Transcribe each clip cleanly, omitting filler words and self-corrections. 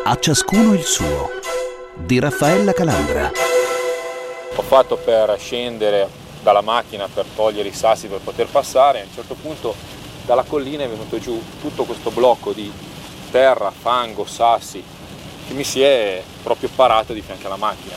A ciascuno il suo, di Raffaella Calandra. Ho fatto per scendere dalla macchina per togliere i sassi per poter passare. A un certo punto dalla collina è venuto giù tutto questo blocco di terra, fango, sassi che mi si è proprio parato di fianco alla macchina.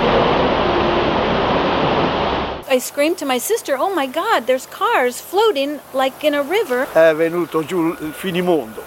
I screamed to my sister, "Oh my God, there's cars floating like in a river." È venuto giù il finimondo.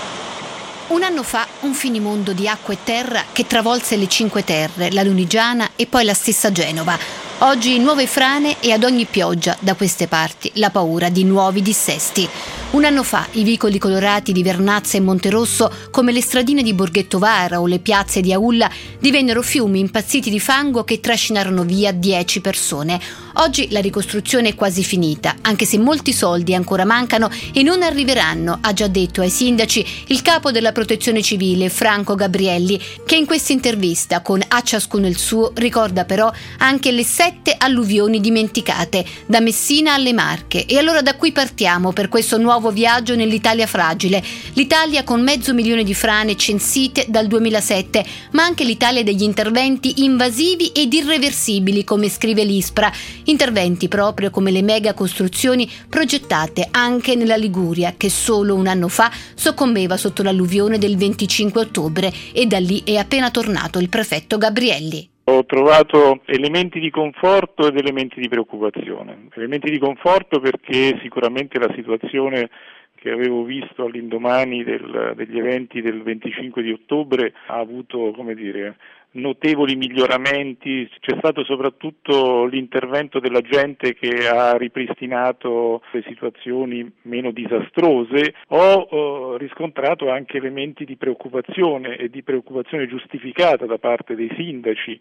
Un anno fa un finimondo di acqua e terra che travolse le Cinque Terre, la Lunigiana e poi la stessa Genova. Oggi nuove frane e ad ogni pioggia da queste parti la paura di nuovi dissesti. Un anno fa i vicoli colorati di Vernazza e Monterosso, come le stradine di Borghettovara o le piazze di Aulla, divennero fiumi impazziti di fango che trascinarono via 10 persone. Oggi la ricostruzione è quasi finita, anche se molti soldi ancora mancano e non arriveranno, ha già detto ai sindaci il capo della Protezione Civile Franco Gabrielli, che in questa intervista con A ciascuno il suo ricorda però anche le 7 alluvioni dimenticate, da Messina alle Marche. E allora da qui partiamo per questo nuovo viaggio nell'Italia fragile. L'Italia con 500.000 di frane censite dal 2007, ma anche l'Italia degli interventi invasivi ed irreversibili, come scrive l'ISPRA. Interventi proprio come le mega costruzioni progettate anche nella Liguria, che solo un anno fa soccombeva sotto l'alluvione del 25 ottobre e da lì è appena tornato il prefetto Gabrielli. Ho trovato elementi di conforto ed elementi di preoccupazione. Elementi di conforto perché sicuramente la situazione che avevo visto all'indomani degli eventi del 25 di ottobre ha avuto, notevoli miglioramenti. C'è stato soprattutto l'intervento della gente che ha ripristinato le situazioni meno disastrose. Ho riscontrato anche elementi di preoccupazione e di preoccupazione giustificata da parte dei sindaci,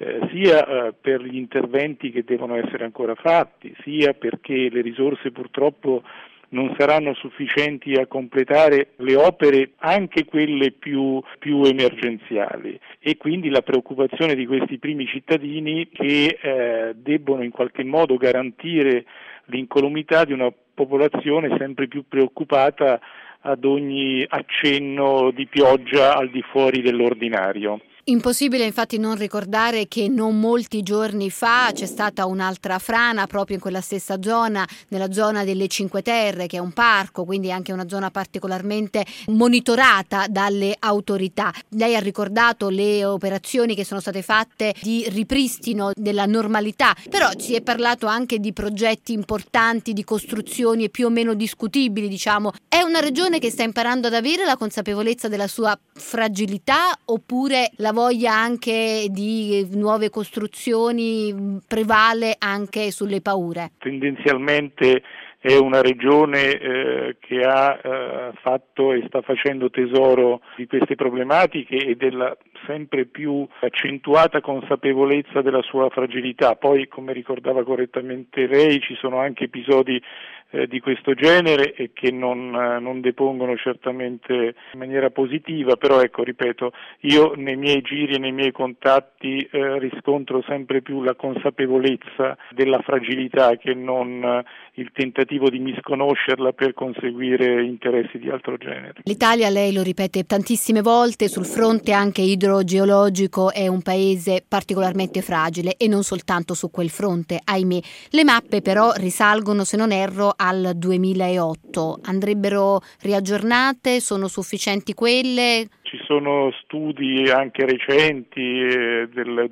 sia per gli interventi che devono essere ancora fatti, sia perché le risorse purtroppo non saranno sufficienti a completare le opere, anche quelle più emergenziali, e quindi la preoccupazione di questi primi cittadini che debbono in qualche modo garantire l'incolumità di una popolazione sempre più preoccupata ad ogni accenno di pioggia al di fuori dell'ordinario. Impossibile infatti non ricordare che non molti giorni fa c'è stata un'altra frana proprio in quella stessa zona, nella zona delle Cinque Terre, che è un parco, quindi anche una zona particolarmente monitorata dalle autorità. Lei ha ricordato le operazioni che sono state fatte di ripristino della normalità, però si è parlato anche di progetti importanti, di costruzioni più o meno discutibili, diciamo. È una regione che sta imparando ad avere la consapevolezza della sua fragilità, oppure la voglia anche di nuove costruzioni prevale anche sulle paure? Tendenzialmente è una regione che ha fatto e sta facendo tesoro di queste problematiche e della sempre più accentuata consapevolezza della sua fragilità. Poi, come ricordava correttamente lei, ci sono anche episodi di questo genere e che non depongono certamente in maniera positiva, però ripeto, io nei miei giri e nei miei contatti riscontro sempre più la consapevolezza della fragilità che non il tentativo di misconoscerla per conseguire interessi di altro genere. L'Italia, lei lo ripete tantissime volte, sul fronte anche idrogeologico è un paese particolarmente fragile, e non soltanto su quel fronte, ahimè. Le mappe però risalgono, se non erro, al 2008. Andrebbero riaggiornate? Sono sufficienti quelle? Ci sono studi anche recenti del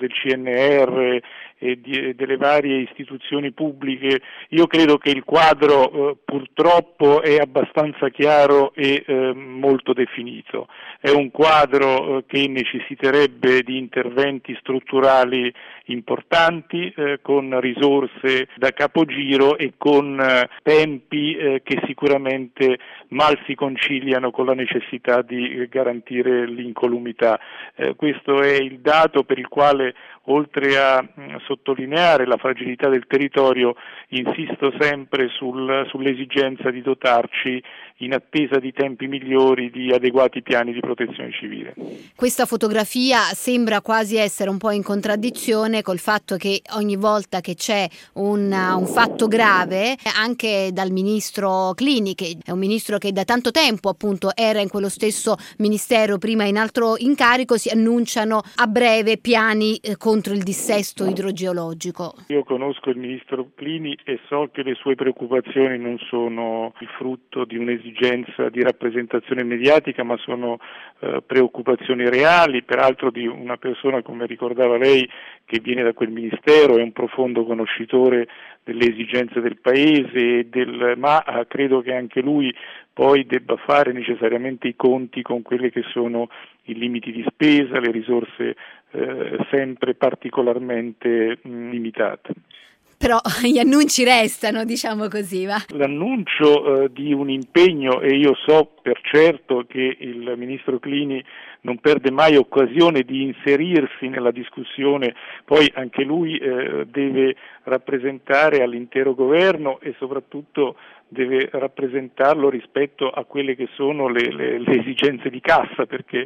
CNR e delle varie istituzioni pubbliche. Io credo che il quadro purtroppo è abbastanza chiaro e molto definito. È un quadro che necessiterebbe di interventi strutturali importanti, con risorse da capogiro e con tempi che sicuramente mal si conciliano con la necessità di garantire l'incolumità. Questo è il dato per il quale, oltre a sottolineare la fragilità del territorio, insisto sempre sull'esigenza di dotarci, in attesa di tempi migliori, di adeguati piani di protezione civile. Questa fotografia sembra quasi essere un po' in contraddizione col fatto che ogni volta che c'è un fatto grave, anche dal ministro Clini, che è un ministro che da tanto tempo appunto era in quello stesso ministero, prima in altro incarico, si annunciano a breve piani contro il dissesto idrogeologico. Io conosco il ministro Clini e so che le sue preoccupazioni non sono il frutto di un'esigenza di rappresentazione mediatica, ma sono preoccupazioni reali, peraltro di una persona, come ricordava lei, che viene da quel ministero, è un profondo conoscitore delle esigenze del Paese, ma credo che anche lui poi debba fare necessariamente i conti con quelle che sono i limiti di spesa, le risorse sempre particolarmente limitate. Però gli annunci restano, diciamo così, va? L'annuncio di un impegno, e io so per certo che il ministro Clini non perde mai occasione di inserirsi nella discussione, poi anche lui deve rappresentare all'intero governo e soprattutto deve rappresentarlo rispetto a quelle che sono le esigenze di cassa, perché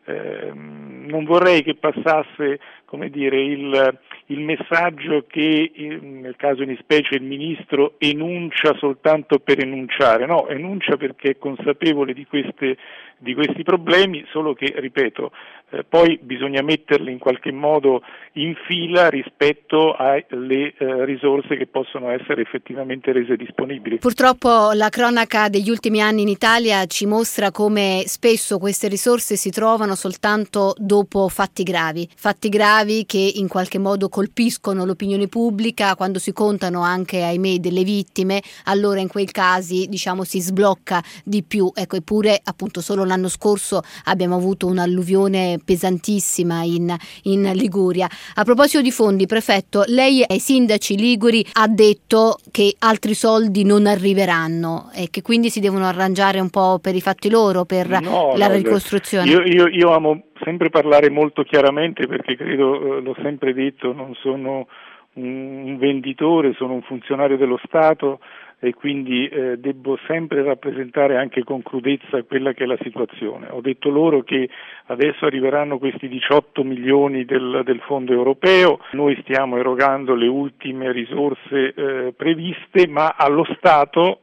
non vorrei che passasse, come dire, il messaggio che nel caso in specie il ministro enuncia soltanto per enunciare, no, enuncia perché è consapevole di questi problemi, solo che, ripeto, poi bisogna metterli in qualche modo in fila rispetto alle risorse che possono essere effettivamente rese disponibili. Purtroppo la cronaca degli ultimi anni in Italia ci mostra come spesso queste risorse si trovano soltanto dopo fatti gravi che in qualche modo colpiscono l'opinione pubblica. Quando si contano anche, ahimè, delle vittime, allora in quei casi, diciamo, si sblocca di più. Ecco, eppure appunto solo l'anno scorso abbiamo avuto un'alluvione pesantissima in Liguria. A proposito di fondi, prefetto, lei ai sindaci liguri ha detto che altri soldi non arriveranno e che quindi si devono arrangiare un po' per i fatti loro, per la ricostruzione. Io amo sempre parlare molto chiaramente, perché credo, l'ho sempre detto, non sono un venditore, sono un funzionario dello Stato e quindi devo sempre rappresentare anche con crudezza quella che è la situazione. Ho detto loro che adesso arriveranno questi 18 milioni del fondo europeo, noi stiamo erogando le ultime risorse previste, ma allo Stato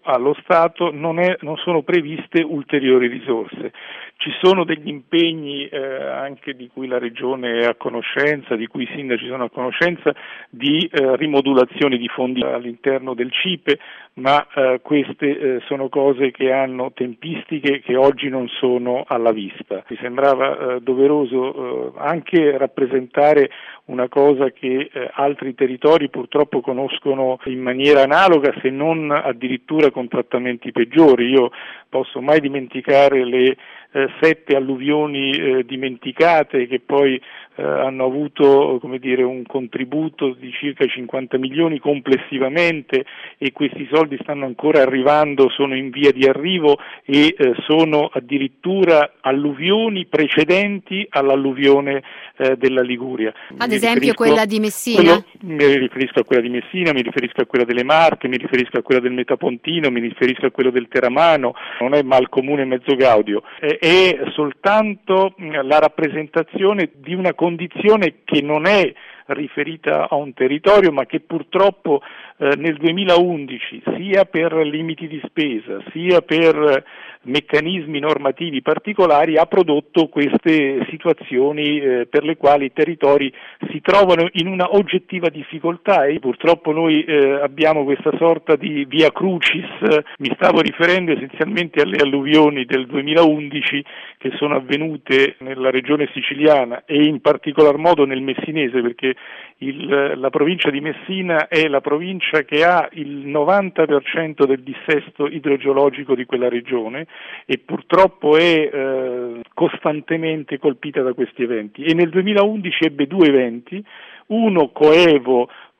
non sono previste ulteriori risorse. Ci sono degli impegni anche di cui la Regione è a conoscenza, di cui i sindaci sono a conoscenza, di rimodulazione di fondi all'interno del CIPE, ma queste sono cose che hanno tempistiche che oggi non sono alla vista. Mi sembrava doveroso anche rappresentare una cosa che altri territori purtroppo conoscono in maniera analoga, se non addirittura con trattamenti peggiori. Io posso mai dimenticare le 7 alluvioni dimenticate che poi hanno avuto, come dire, un contributo di circa 50 milioni complessivamente, e questi soldi stanno ancora arrivando, sono in via di arrivo e sono addirittura alluvioni precedenti all'alluvione della Liguria. Ad esempio quella di Messina? Mi riferisco a quella di Messina, mi riferisco a quella delle Marche, mi riferisco a quella del Metapontino, mi riferisco a quello del Teramano. Non è mal comune mezzo gaudio, è soltanto la rappresentazione di una condizione che non è riferita a un territorio, ma che purtroppo nel 2011, sia per limiti di spesa, sia per meccanismi normativi particolari, ha prodotto queste situazioni per le quali i territori si trovano in una oggettiva difficoltà, e purtroppo noi abbiamo questa sorta di via crucis. Mi stavo riferendo essenzialmente alle alluvioni del 2011 che sono avvenute nella regione siciliana e in particolar modo nel messinese, perché la provincia di Messina è la provincia che ha il 90% del dissesto idrogeologico di quella regione e purtroppo è costantemente colpita da questi eventi, e nel 2011 ebbe 2 eventi, uno coevo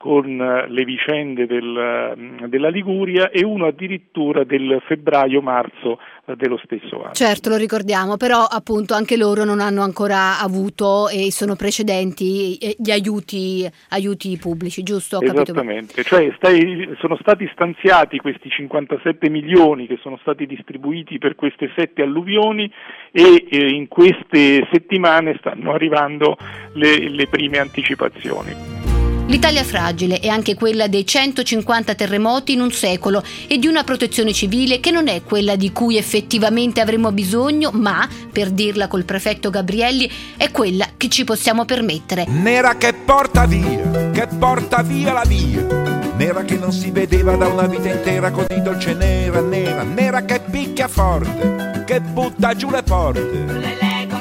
con le vicende della Liguria, e uno addirittura del febbraio-marzo dello stesso anno. Certo, lo ricordiamo, però appunto anche loro non hanno ancora avuto, e sono precedenti, gli aiuti pubblici, giusto? Ho capito? Esattamente, cioè sono stati stanziati questi 57 milioni che sono stati distribuiti per queste 7 alluvioni, e in queste settimane stanno arrivando le prime anticipazioni. L'Italia fragile è anche quella dei 150 terremoti in un secolo e di una protezione civile che non è quella di cui effettivamente avremo bisogno, ma, per dirla col prefetto Gabrielli, è quella che ci possiamo permettere. Nera che porta via la via, nera che non si vedeva da una vita intera, così dolce nera, nera che picchia forte, che butta giù le porte.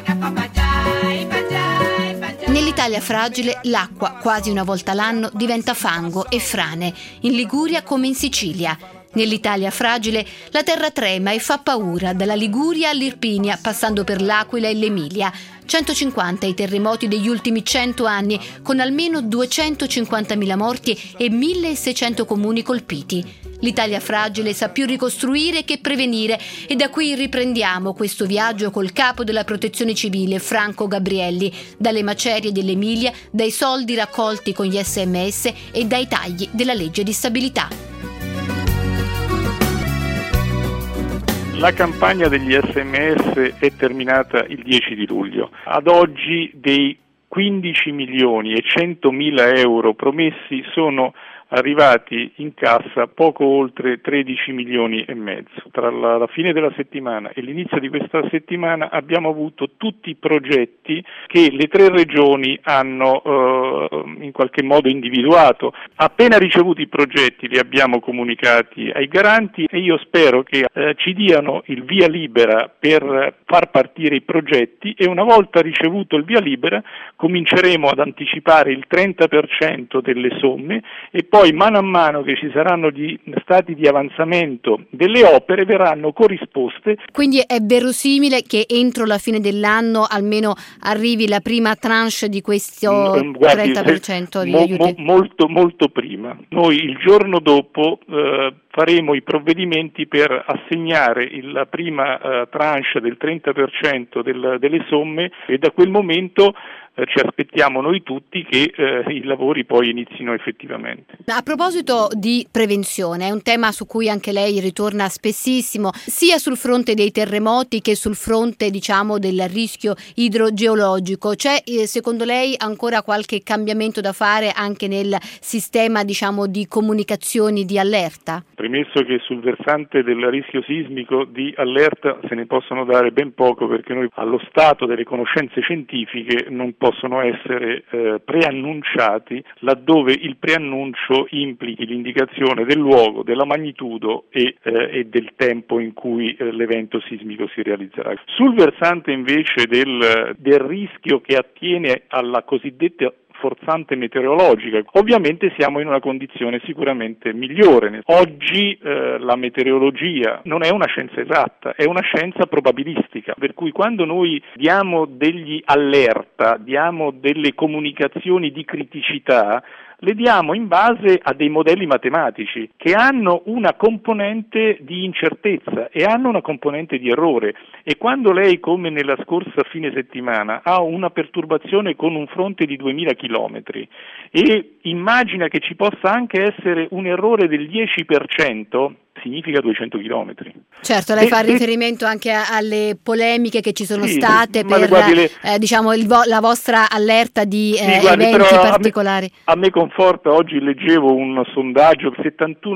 Nell'Italia fragile l'acqua quasi una volta l'anno diventa fango e frane, in Liguria come in Sicilia. Nell'Italia fragile la terra trema e fa paura, dalla Liguria all'Irpinia, passando per l'Aquila e l'Emilia. 150 i terremoti degli ultimi 100 anni, con almeno 250.000 morti e 1.600 comuni colpiti. L'Italia fragile sa più ricostruire che prevenire, e da qui riprendiamo questo viaggio col capo della Protezione Civile, Franco Gabrielli, dalle macerie dell'Emilia, dai soldi raccolti con gli SMS e dai tagli della legge di stabilità. La campagna degli SMS è terminata il 10 di luglio. Ad oggi dei 15 milioni e 100.000 euro promessi sono arrivati in cassa poco oltre 13 milioni e mezzo. Tra la fine della settimana e l'inizio di questa settimana abbiamo avuto tutti i progetti che le 3 regioni hanno in qualche modo individuato. Appena ricevuti i progetti li abbiamo comunicati ai garanti, e io spero che ci diano il via libera per far partire i progetti, e una volta ricevuto il via libera cominceremo ad anticipare il 30% delle somme, e poi mano a mano che ci saranno gli stati di avanzamento delle opere verranno corrisposte. Quindi è verosimile che entro la fine dell'anno almeno arrivi la prima tranche di questo 30% di aiuti? Molto prima. Noi il giorno dopo faremo i provvedimenti per assegnare la prima tranche del 30% delle somme, e da quel momento ci aspettiamo noi tutti che i lavori poi inizino effettivamente. A proposito di prevenzione, è un tema su cui anche lei ritorna spessissimo, sia sul fronte dei terremoti che sul fronte, diciamo, del rischio idrogeologico. C'è secondo lei ancora qualche cambiamento da fare anche nel sistema, diciamo, di comunicazioni di allerta? Premesso che sul versante del rischio sismico di allerta se ne possono dare ben poco, perché noi allo stato delle conoscenze scientifiche non possono essere preannunciati, laddove il preannuncio implichi l'indicazione del luogo, della magnitudo e del tempo in cui l'evento sismico si realizzerà. Sul versante invece del rischio che attiene alla cosiddetta forzante meteorologica, ovviamente siamo in una condizione sicuramente migliore. Oggi la meteorologia non è una scienza esatta, è una scienza probabilistica, per cui quando noi diamo degli allerta, diamo delle comunicazioni di criticità, le diamo in base a dei modelli matematici che hanno una componente di incertezza e hanno una componente di errore, e quando lei, come nella scorsa fine settimana, ha una perturbazione con un fronte di 2000 chilometri e immagina che ci possa anche essere un errore del 10%, significa 200 chilometri. Certo, lei fa riferimento anche alle polemiche che ci sono state per diciamo la vostra allerta di eventi particolari. A me conforta, oggi leggevo un sondaggio, il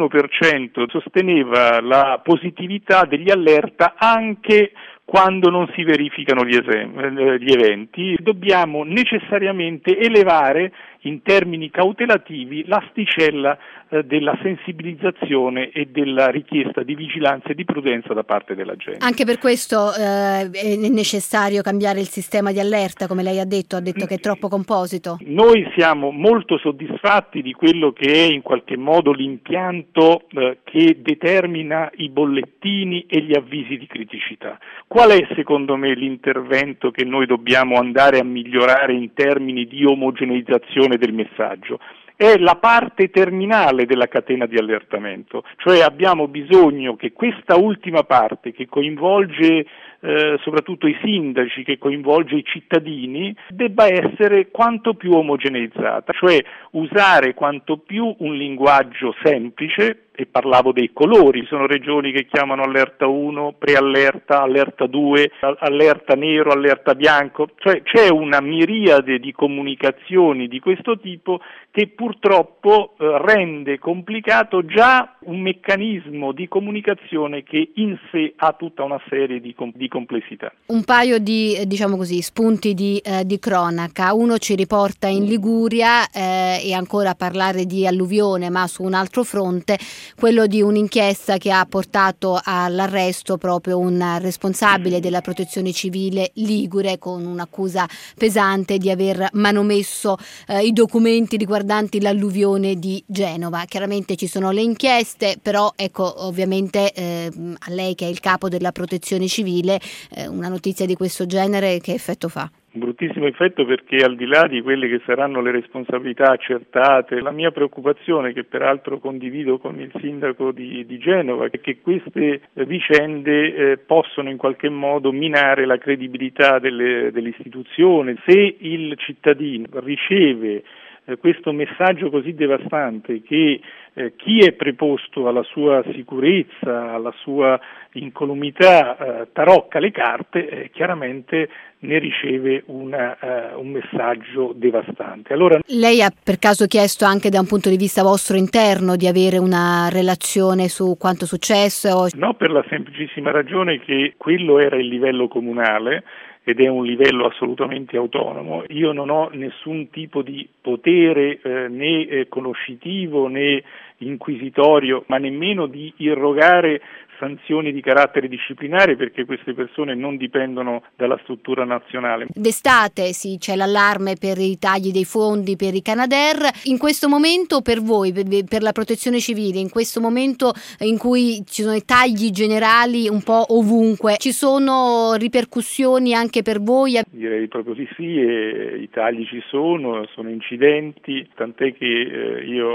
71% sosteneva la positività degli allerta anche quando non si verificano gli eventi. Dobbiamo necessariamente elevare in termini cautelativi l'asticella della sensibilizzazione e della richiesta di vigilanza e di prudenza da parte della gente. Anche per questo è necessario cambiare il sistema di allerta, come lei ha detto che è troppo composito. Noi siamo molto soddisfatti di quello che è in qualche modo l'impianto che determina i bollettini e gli avvisi di criticità. Qual è secondo me l'intervento che noi dobbiamo andare a migliorare in termini di omogeneizzazione del messaggio? è la parte terminale della catena di allertamento, cioè abbiamo bisogno che questa ultima parte, che coinvolge soprattutto i sindaci, che coinvolge i cittadini, debba essere quanto più omogeneizzata, cioè usare quanto più un linguaggio semplice. E parlavo dei colori, ci sono regioni che chiamano allerta 1, preallerta, allerta 2, allerta nero, allerta bianco, cioè c'è una miriade di comunicazioni di questo tipo che purtroppo rende complicato già un meccanismo di comunicazione che in sé ha tutta una serie di complessità. Un paio di, diciamo così, spunti di cronaca. Uno ci riporta in Liguria e ancora a parlare di alluvione, ma su un altro fronte, quello di un'inchiesta che ha portato all'arresto proprio un responsabile della protezione civile ligure con un'accusa pesante di aver manomesso i documenti riguardanti l'alluvione di Genova. Chiaramente ci sono le inchieste, però ecco, ovviamente a lei che è il capo della protezione civile, una notizia di questo genere che effetto fa? Un bruttissimo effetto, perché al di là di quelle che saranno le responsabilità accertate, la mia preoccupazione, che peraltro condivido con il sindaco di Genova, è che queste vicende possono in qualche modo minare la credibilità dell'istituzione. Se il cittadino riceve questo messaggio così devastante che chi è preposto alla sua sicurezza, alla sua incolumità tarocca le carte, chiaramente ne riceve un messaggio devastante. Allora, lei ha per caso chiesto anche da un punto di vista vostro interno di avere una relazione su quanto successo? No, per la semplicissima ragione che quello era il livello comunale ed è un livello assolutamente autonomo. Io non ho nessun tipo di potere né conoscitivo né inquisitorio, ma nemmeno di irrogare sanzioni di carattere disciplinare, perché queste persone non dipendono dalla struttura nazionale. D'estate sì, c'è l'allarme per i tagli dei fondi per i Canadair. In questo momento per voi, per la protezione civile, in questo momento in cui ci sono i tagli generali un po' ovunque, ci sono ripercussioni anche per voi? Direi proprio di sì, e i tagli ci sono incidenti, tant'è che io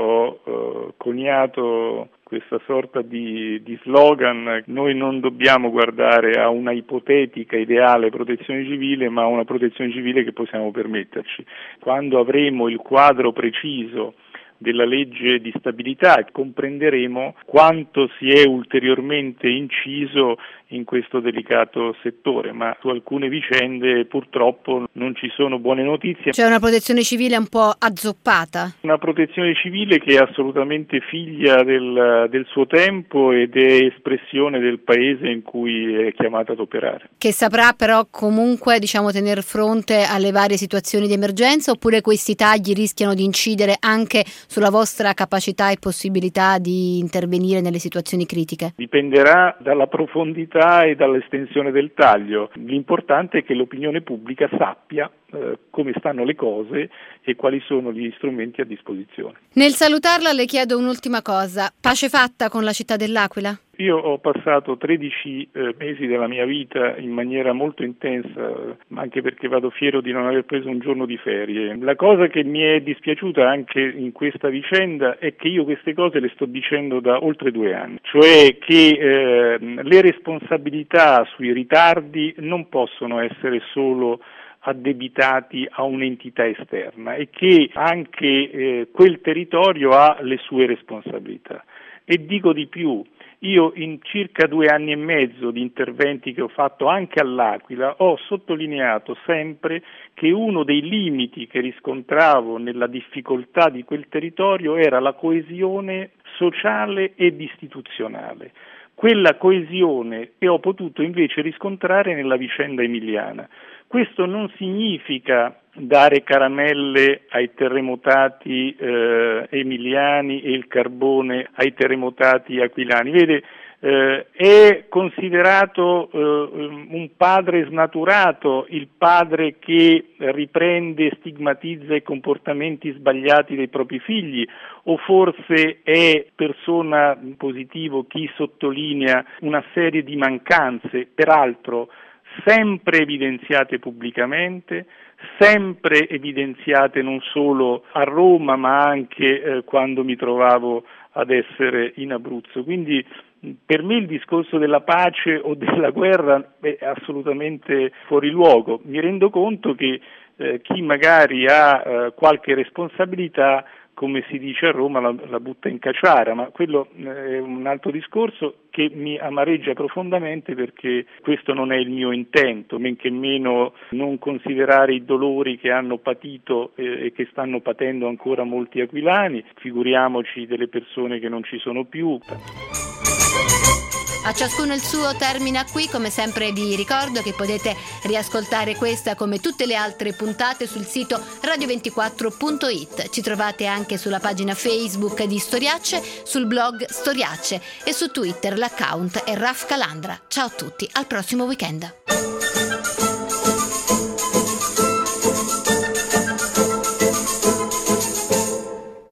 ho coniato questa sorta di slogan: noi non dobbiamo guardare a una ipotetica ideale protezione civile, ma a una protezione civile che possiamo permetterci. Quando avremo il quadro preciso della legge di stabilità comprenderemo quanto si è ulteriormente inciso in questo delicato settore, ma su alcune vicende purtroppo non ci sono buone notizie. C'è una protezione civile un po' azzoppata? Una protezione civile che è assolutamente figlia del suo tempo ed è espressione del paese in cui è chiamata ad operare. Che saprà però comunque, tener fronte alle varie situazioni di emergenza, oppure questi tagli rischiano di incidere anche sulla vostra capacità e possibilità di intervenire nelle situazioni critiche? Dipenderà dalla profondità e dall'estensione del taglio. L'importante è che l'opinione pubblica sappia come stanno le cose e quali sono gli strumenti a disposizione. Nel salutarla le chiedo un'ultima cosa: pace fatta con la città dell'Aquila? Io ho passato 13 mesi della mia vita in maniera molto intensa, anche perché vado fiero di non aver preso un giorno di ferie. La cosa che mi è dispiaciuta anche in questa vicenda è che io queste cose le sto dicendo da oltre 2 anni, cioè che le responsabilità sui ritardi non possono essere solo addebitati a un'entità esterna e che anche quel territorio ha le sue responsabilità. E dico di più: io in circa 2 anni e mezzo di interventi che ho fatto anche all'Aquila ho sottolineato sempre che uno dei limiti che riscontravo nella difficoltà di quel territorio era la coesione sociale ed istituzionale. Quella coesione che ho potuto invece riscontrare nella vicenda emiliana. Questo non significa dare caramelle ai terremotati emiliani e il carbone ai terremotati aquilani. Vede, è considerato un padre snaturato il padre che riprende e stigmatizza i comportamenti sbagliati dei propri figli, o forse è persona positivo chi sottolinea una serie di mancanze, peraltro sempre evidenziate pubblicamente, sempre evidenziate non solo a Roma ma anche quando mi trovavo ad essere in Abruzzo. Quindi per me il discorso della pace o della guerra è assolutamente fuori luogo. Mi rendo conto che chi magari ha qualche responsabilità, come si dice a Roma, la butta in caciara, ma quello è un altro discorso che mi amareggia profondamente, perché questo non è il mio intento, men che meno non considerare i dolori che hanno patito e che stanno patendo ancora molti aquilani, figuriamoci delle persone che non ci sono più. A ciascuno il suo termina qui. Come sempre vi ricordo che potete riascoltare questa come tutte le altre puntate sul sito radio24.it. Ci trovate anche sulla pagina Facebook di Storiacce, sul blog Storiacce e su Twitter l'account è Raf Calandra. Ciao a tutti, al prossimo weekend.